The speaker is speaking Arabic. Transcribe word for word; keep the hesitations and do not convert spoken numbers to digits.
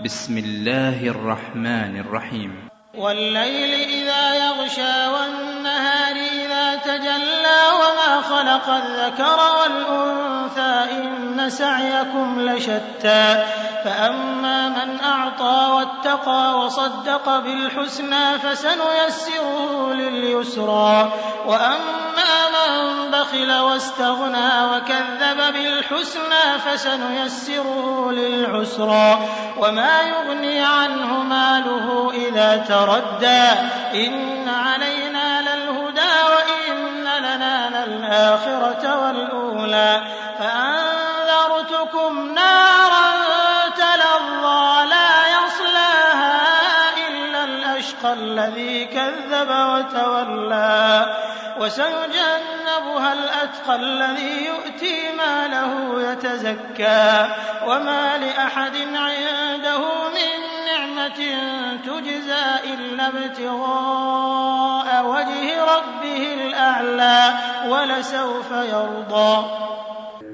بسم الله الرحمن الرحيم والليل إذا يغشى والنهار إذا تجلى وما خلق الذكر والأنثى إن سعيكم لشتى فأما من أعطى واتقى وصدق بالحسنى فسنيسره لليسرى وأما من بخل واستغنى وكذب بالحسنى فسنيسره للعسرى وما يغني عنه ماله إذا تردى إن علينا للهدى وإن لنا للآخرة والأولى فأنذرتكم نارا تلظى لا يصلاها إلا الأشقى الذي كذب وتولى وسيجنبها الأتقى الذي يؤتي ماله يتزكى وما لأحد عنده من نعمة تجزى إلا ابتغاء وجه ربه الأعلى ولسوف يرضى